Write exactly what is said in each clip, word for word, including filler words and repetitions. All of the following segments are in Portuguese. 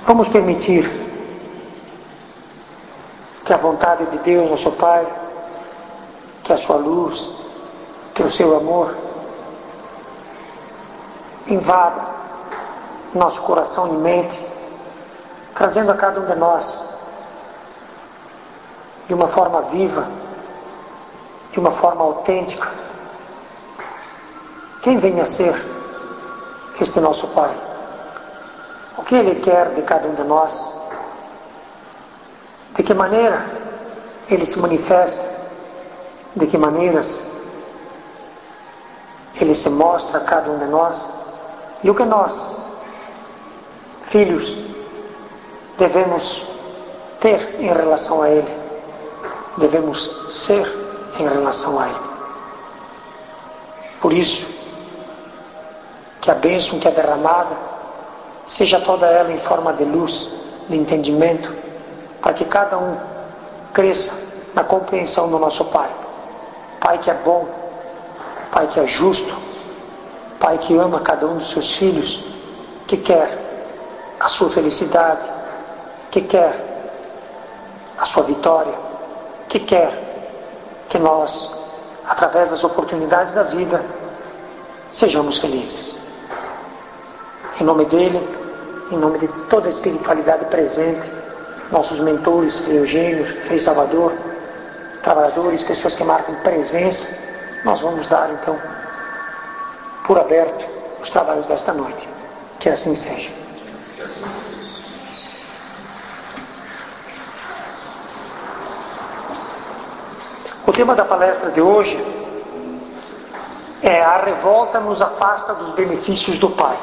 Vamos permitir que a vontade de Deus, nosso Pai, que a sua luz, que o seu amor invada nosso coração e mente, trazendo a cada um de nós de uma forma viva, de uma forma autêntica, quem venha a ser este nosso Pai, o que Ele quer de cada um de nós, de que maneira Ele se manifesta, de que maneiras Ele se mostra a cada um de nós, e o que nós, filhos, devemos ter em relação a Ele, devemos ser em relação a Ele. Por isso, que a bênção que é derramada seja toda ela em forma de luz, de entendimento, para que cada um cresça na compreensão do nosso Pai. Pai que é bom, Pai que é justo, Pai que ama cada um dos seus filhos, que quer a sua felicidade, que quer a sua vitória, que quer que nós, através das oportunidades da vida, sejamos felizes. Em nome dele, em nome de toda a espiritualidade presente, nossos mentores, Eugênio, Frei Salvador, trabalhadores, pessoas que marcam presença, nós vamos dar então por aberto os trabalhos desta noite. Que assim seja. O tema da palestra de hoje é: a revolta nos afasta dos benefícios do Pai.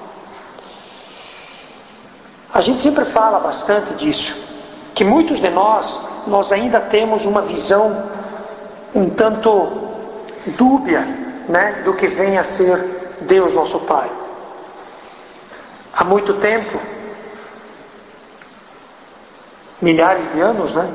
A gente sempre fala bastante disso, que muitos de nós, nós ainda temos uma visão um tanto dúbia, né, do que vem a ser Deus nosso Pai. Há muito tempo, milhares de anos, né,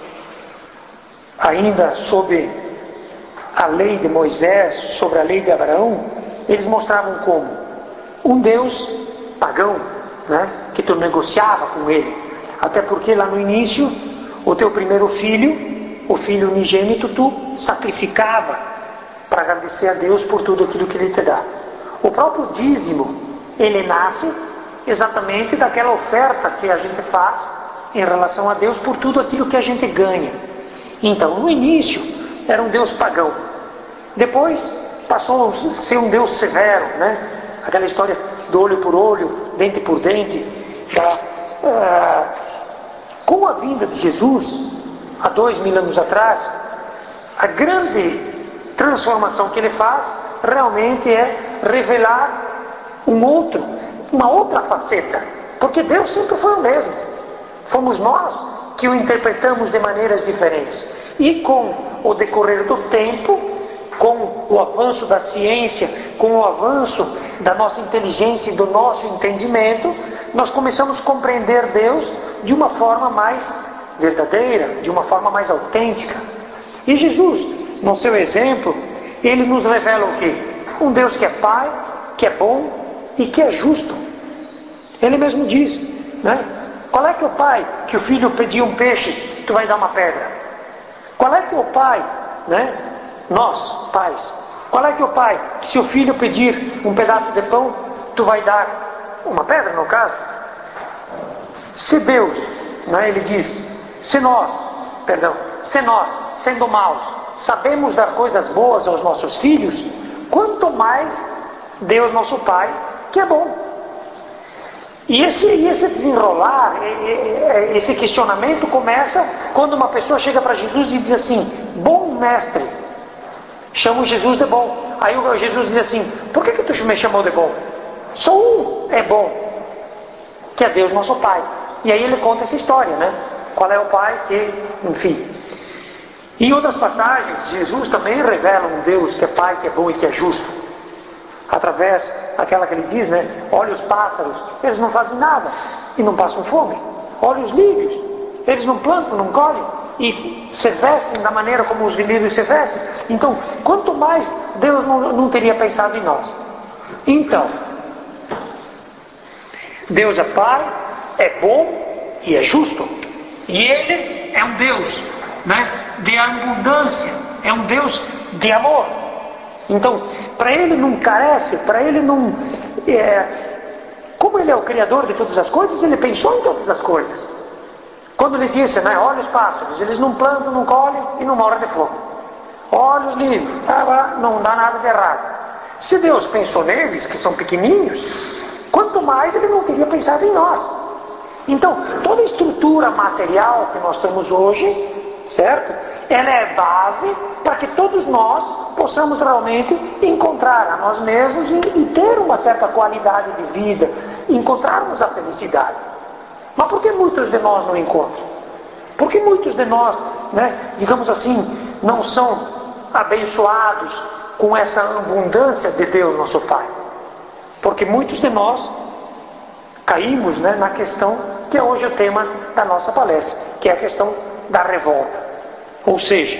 ainda sob a lei de Moisés, sobre a lei de Abraão, eles mostravam como um Deus pagão, né, que tu negociava com ele. Até porque lá no início, o teu primeiro filho, o filho unigênito, tu sacrificava para agradecer a Deus por tudo aquilo que Ele te dá. O próprio dízimo, ele nasce exatamente daquela oferta que a gente faz em relação a Deus por tudo aquilo que a gente ganha. Então, no início, era um Deus pagão. Depois, passou a ser um Deus severo, né? Aquela história do olho por olho, dente por dente. Tá? Ah, com a vinda de Jesus, há dois mil anos atrás, a grande transformação que Ele faz, realmente é revelar um outro, uma outra faceta. Porque Deus sempre foi o mesmo. Fomos nós que o interpretamos de maneiras diferentes. E com o decorrer do tempo, com o avanço da ciência, com o avanço da nossa inteligência e do nosso entendimento, nós começamos a compreender Deus de uma forma mais verdadeira, de uma forma mais autêntica. E Jesus, no seu exemplo, ele nos revela o quê? Um Deus que é Pai, que é bom e que é justo. Ele mesmo diz, né? Qual é que é o pai que o filho pedir um peixe, tu vai dar uma pedra? Qual é que é o pai, né? Nós, pais, qual é que é o pai que se o filho pedir um pedaço de pão, tu vai dar uma pedra, no caso? Se Deus, né, ele diz, se nós, perdão, se nós, sendo maus, sabemos dar coisas boas aos nossos filhos, quanto mais Deus nosso Pai, que é bom. E esse, esse desenrolar, esse questionamento começa quando uma pessoa chega para Jesus e diz assim: bom mestre. Chama Jesus de bom. Aí Jesus diz assim: por que, que tu me chamou de bom? Só um é bom, que é Deus nosso Pai. E aí ele conta essa história, né? Qual é o Pai que, enfim. Em outras passagens, Jesus também revela um Deus que é Pai, que é bom e que é justo. Através daquela que ele diz, né? Olha os pássaros, eles não fazem nada e não passam fome. Olha os lírios, eles não plantam, não colhem e se vestem da maneira como os lírios se vestem. Então, quanto mais Deus não, não teria pensado em nós. Então, Deus é Pai, é bom e é justo. E Ele é um Deus, né, de abundância, é um Deus de amor. Então, para Ele não carece, para Ele não... É, como Ele é o Criador de todas as coisas, Ele pensou em todas as coisas. Quando Ele disse, né, olha os pássaros, eles não plantam, não colhem e não morrem de fome. Olha os livros, não dá nada de errado. Se Deus pensou neles, que são pequenininhos, quanto mais Ele não teria pensado em nós. Então, toda a estrutura material que nós temos hoje, certo? Ela é base para que todos nós possamos realmente encontrar a nós mesmos e, e ter uma certa qualidade de vida, encontrarmos a felicidade. Mas por que muitos de nós não encontram? Por que muitos de nós, né, digamos assim, não são abençoados com essa abundância de Deus, nosso Pai? Porque muitos de nós caímos, né, na questão que é hoje o tema da nossa palestra, que é a questão da revolta. Ou seja,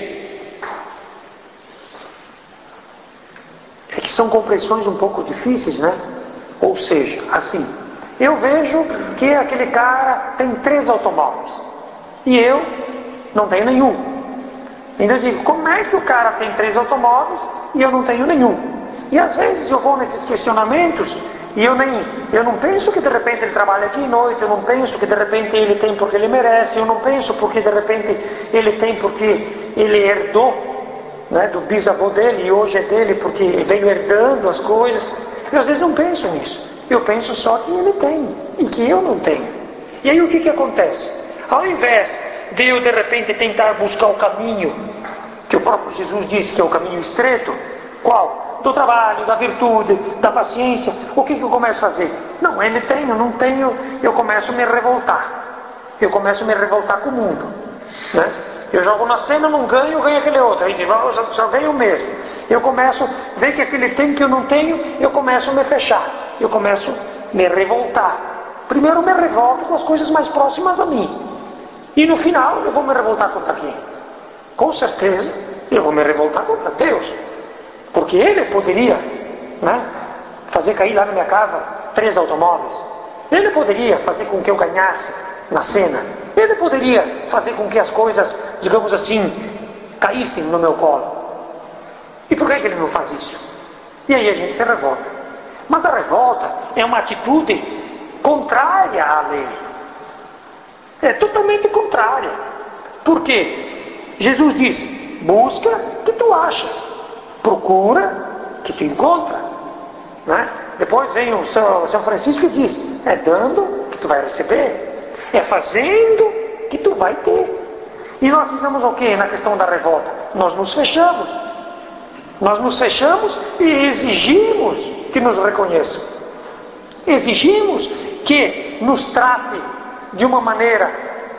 é que são compreensões um pouco difíceis, né? Ou seja, assim, eu vejo que aquele cara tem três automóveis e eu não tenho nenhum. Então eu digo, como é que o cara tem três automóveis e eu não tenho nenhum? E às vezes eu vou nesses questionamentos e eu nem, eu não penso que de repente ele trabalha aqui de noite, eu não penso que de repente ele tem porque ele merece, eu não penso porque de repente ele tem porque ele herdou, né, do bisavô dele e hoje é dele porque ele veio herdando as coisas. Eu às vezes não penso nisso, eu penso só que ele tem e que eu não tenho. E aí o que que acontece? Ao invés de eu de repente tentar buscar o caminho que o próprio Jesus disse que é o caminho estreito, qual? Do trabalho, da virtude, da paciência, o que que eu começo a fazer? Não, ele tem, eu não tenho, eu começo a me revoltar. Eu começo a me revoltar com o mundo, né? Eu jogo na cena, não ganho, ganho aquele outro. Aí digo, só, só ganho o mesmo. Eu começo a ver que aquele tem que eu não tenho, eu começo a me fechar. Eu começo a me revoltar. Primeiro eu me revolto com as coisas mais próximas a mim. E no final eu vou me revoltar contra quem? Com certeza eu vou me revoltar contra Deus. Porque Ele poderia, né, fazer cair lá na minha casa três automóveis. Ele poderia fazer com que eu ganhasse na cena. Ele poderia fazer com que as coisas, digamos assim, caíssem no meu colo. E por que que Ele não faz isso? E aí a gente se revolta. Mas a revolta é uma atitude contrária à lei. É totalmente contrária. Por quê? Jesus disse, busca que tu acha. Procura que tu encontra, né? Depois vem o São, São Francisco e diz, é dando que tu vai receber, é fazendo que tu vai ter. E nós fizemos o que na questão da revolta? Nós nos fechamos. Nós nos fechamos e exigimos que nos reconheçam. Exigimos que nos trate de uma maneira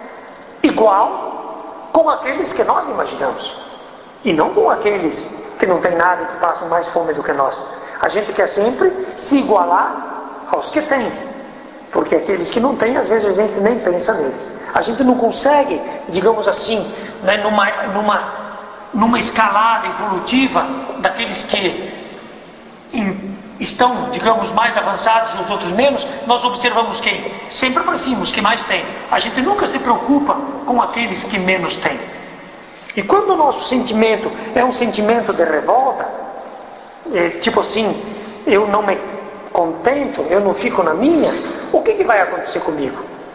igual com aqueles que nós imaginamos. E não com aqueles que não têm nada e que passam mais fome do que nós. A gente quer sempre se igualar aos que têm. Porque aqueles que não têm, às vezes a gente nem pensa neles. A gente não consegue, digamos assim, né, numa, numa, numa escalada evolutiva daqueles que em, estão, digamos, mais avançados, os outros menos, nós observamos quem? Sempre para cima, os que mais têm. A gente nunca se preocupa com aqueles que menos têm. E quando o nosso sentimento é um sentimento de revolta, é, tipo assim, eu não me contento, eu não fico na minha, o que que vai acontecer comigo?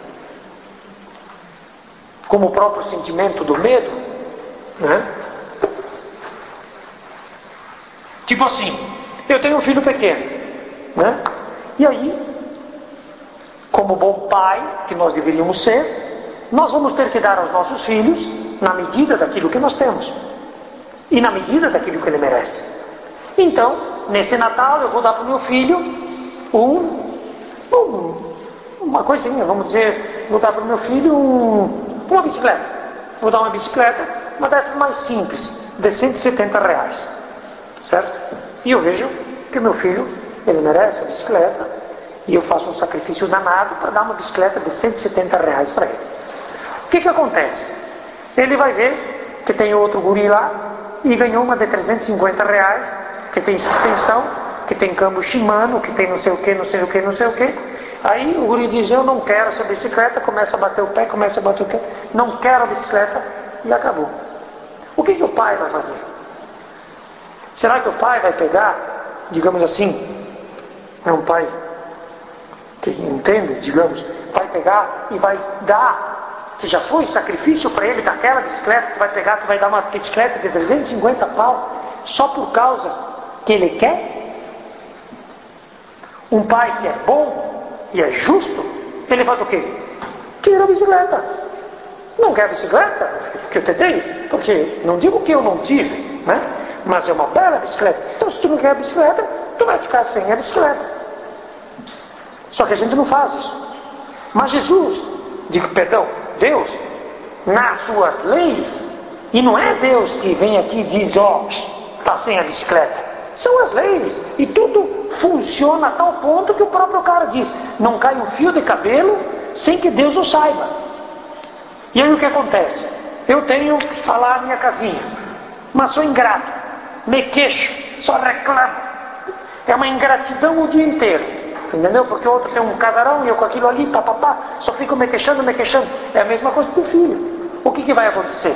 Como o próprio sentimento do medo, né? Tipo assim, eu tenho um filho pequeno, né? E aí, como bom pai que nós deveríamos ser, nós vamos ter que dar aos nossos filhos na medida daquilo que nós temos e na medida daquilo que ele merece. Então, nesse Natal eu vou dar para o meu filho um, um, uma coisinha, vamos dizer, vou dar para o meu filho um, uma bicicleta. Vou dar uma bicicleta, uma dessas mais simples, de cento e setenta reais, certo? E eu vejo que o meu filho, ele merece a bicicleta e eu faço um sacrifício danado para dar uma bicicleta de cento e setenta reais para ele. O que que acontece? Ele vai ver que tem outro guri lá e ganhou uma de trezentos e cinquenta reais, que tem suspensão, que tem câmbio Shimano, que tem não sei o que, não sei o que, não sei o que. Aí o guri diz, eu não quero essa bicicleta, começa a bater o pé, começa a bater o pé, não quero a bicicleta, e acabou. O que, que o pai vai fazer? Será que o pai vai pegar, digamos assim, é um pai que entende, digamos, vai pegar e vai dar, que já foi sacrifício para ele daquela bicicleta, tu vai pegar, tu vai dar uma bicicleta de trezentos e cinquenta pau, só por causa que ele quer? Um pai que é bom e é justo, ele faz o quê? Tira a bicicleta. Não quer a bicicleta que eu te dei? Porque não digo que eu não tive, né? Mas é uma bela bicicleta. Então se tu não quer a bicicleta, tu vai ficar sem a bicicleta. Só que a gente não faz isso. Mas Jesus, digo, perdão, Deus, nas suas leis, e não é Deus que vem aqui e diz, ó, oh, está sem a bicicleta. São as leis. E tudo funciona a tal ponto que o próprio cara diz, não cai um fio de cabelo sem que Deus o saiba. E aí o que acontece? Eu tenho lá a minha casinha, mas sou ingrato, me queixo, só reclamo. É uma ingratidão o dia inteiro. Entendeu? Porque o outro tem um casarão e eu com aquilo ali, papapá, só fico me queixando, me queixando. É a mesma coisa do filho. O que, que vai acontecer?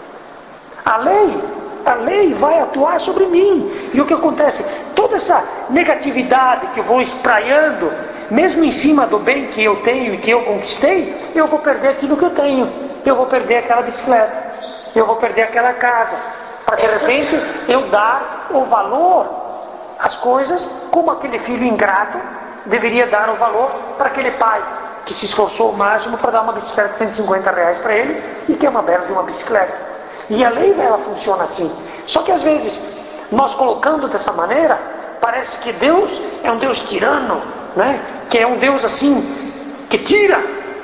A lei, a lei vai atuar sobre mim. E o que acontece? Toda essa negatividade que eu vou espraiando, mesmo em cima do bem que eu tenho e que eu conquistei, eu vou perder aquilo que eu tenho. Eu vou perder aquela bicicleta. Eu vou perder aquela casa. Para de repente eu dar o valor às coisas como aquele filho ingrato deveria dar o valor para aquele pai que se esforçou o máximo para dar uma bicicleta de cento e cinquenta reais para ele e que é uma bela de uma bicicleta. E a lei ela funciona assim. Só que às vezes nós colocando dessa maneira, parece que Deus é um Deus tirano, né? Que é um Deus assim que tira,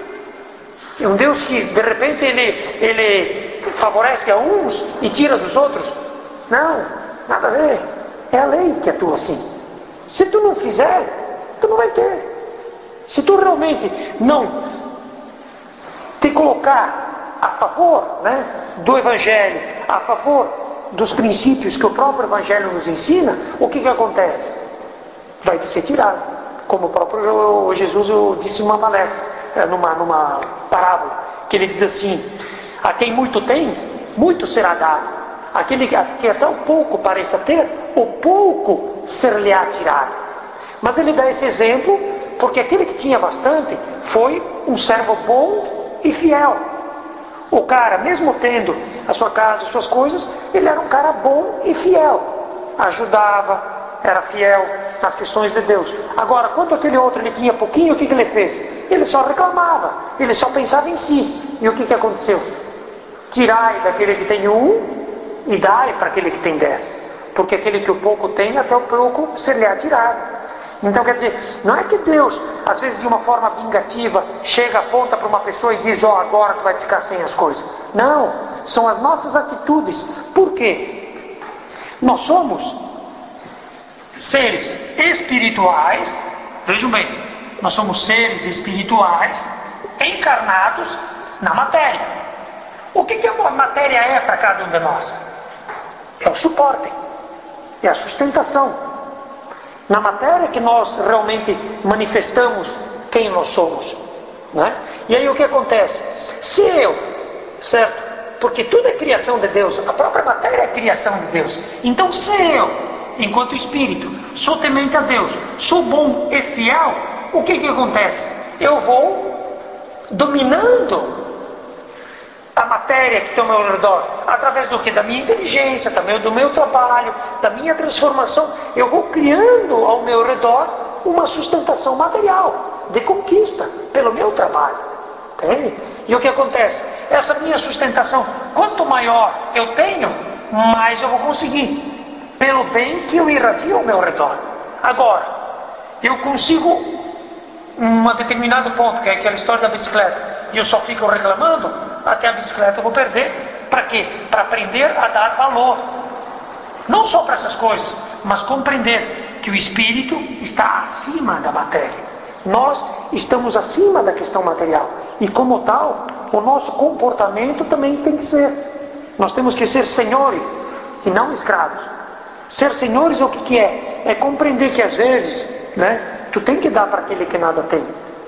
é um Deus que de repente ele, ele favorece a uns e tira dos outros. Não, nada a ver. É a lei que atua assim. Se tu não fizer, tu não vai ter. Se tu realmente não te colocar a favor, né, do Evangelho, a favor dos princípios que o próprio Evangelho nos ensina, o que que acontece? Vai te ser tirado. Como o próprio Jesus disse numa palestra, numa, numa parábola, que ele diz assim, a quem muito tem, muito será dado. Aquele que até o pouco pareça ter, o pouco ser-lhe-á tirado. Mas ele dá esse exemplo porque aquele que tinha bastante foi um servo bom e fiel. O cara, mesmo tendo a sua casa, as suas coisas, ele era um cara bom e fiel. Ajudava, era fiel nas questões de Deus. Agora, quando aquele outro ele tinha pouquinho, o que, que ele fez? Ele só reclamava, ele só pensava em si. E o que, que aconteceu? Tirai daquele que tem um e dai para aquele que tem dez. Porque aquele que o pouco tem, até o pouco ser-lhe-á tirado. Então quer dizer, não é que Deus, às vezes de uma forma vingativa, chega, aponta para uma pessoa e diz, ó, oh, agora tu vai ficar sem as coisas. Não, são as nossas atitudes. Por quê? Nós somos seres espirituais, vejam bem, nós somos seres espirituais encarnados na matéria. O que, que a matéria é para cada um de nós? É o suporte, é a sustentação. Na matéria que nós realmente manifestamos quem nós somos, né? E aí o que acontece? Se eu, certo? Porque tudo é criação de Deus, a própria matéria é criação de Deus. Então se eu, enquanto espírito, sou temente a Deus, sou bom e fiel, o que que acontece? Eu vou dominando a matéria que está ao meu redor, através do que? Da minha inteligência, também do meu trabalho, da minha transformação, eu vou criando ao meu redor uma sustentação material, de conquista, pelo meu trabalho. Entende? E o que acontece? Essa minha sustentação, quanto maior eu tenho, mais eu vou conseguir, pelo bem que eu irradio ao meu redor. Agora, eu consigo um determinado ponto, que é aquela história da bicicleta, e eu só fico reclamando, até a bicicleta eu vou perder. Para quê? Para aprender a dar valor. Não só para essas coisas, mas compreender que o espírito está acima da matéria. Nós estamos acima da questão material. E como tal, o nosso comportamento também tem que ser. Nós temos que ser senhores e não escravos. Ser senhores o que, que é? É compreender que às vezes, né, tu tem que dar para aquele que nada tem.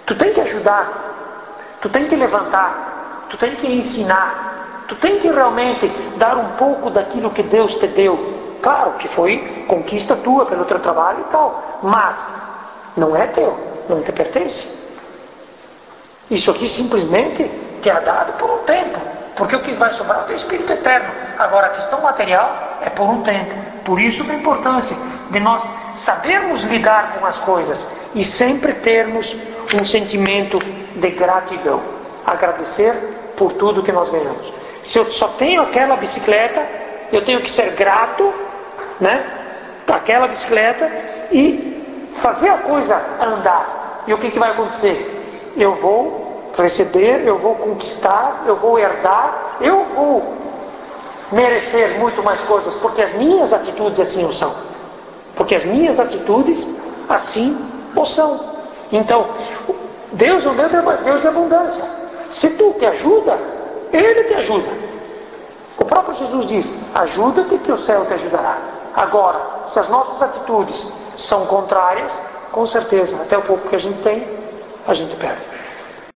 Tu tem que ajudar, tu tem que levantar, tu tem que ensinar, tu tem que realmente dar um pouco daquilo que Deus te deu. Claro que foi conquista tua pelo teu trabalho e tal, mas não é teu, não te pertence. Isso aqui simplesmente te é dado por um tempo, porque o que vai sobrar é o teu espírito eterno. Agora a questão material é por um tempo. Por isso a importância de nós sabermos lidar com as coisas e sempre termos um sentimento de gratidão, agradecer por tudo que nós ganhamos. Se eu só tenho aquela bicicleta, eu tenho que ser grato, né, para aquela bicicleta e fazer a coisa andar. E o que, que vai acontecer? Eu vou receber, eu vou conquistar, eu vou herdar, eu vou merecer muito mais coisas, porque as minhas atitudes assim o são. Porque as minhas atitudes assim o são. Então, Deus é um Deus de abundância. Se tu te ajuda, Ele te ajuda. O próprio Jesus diz: ajuda-te que o céu te ajudará. Agora, se as nossas atitudes são contrárias, com certeza, até o pouco que a gente tem, a gente perde.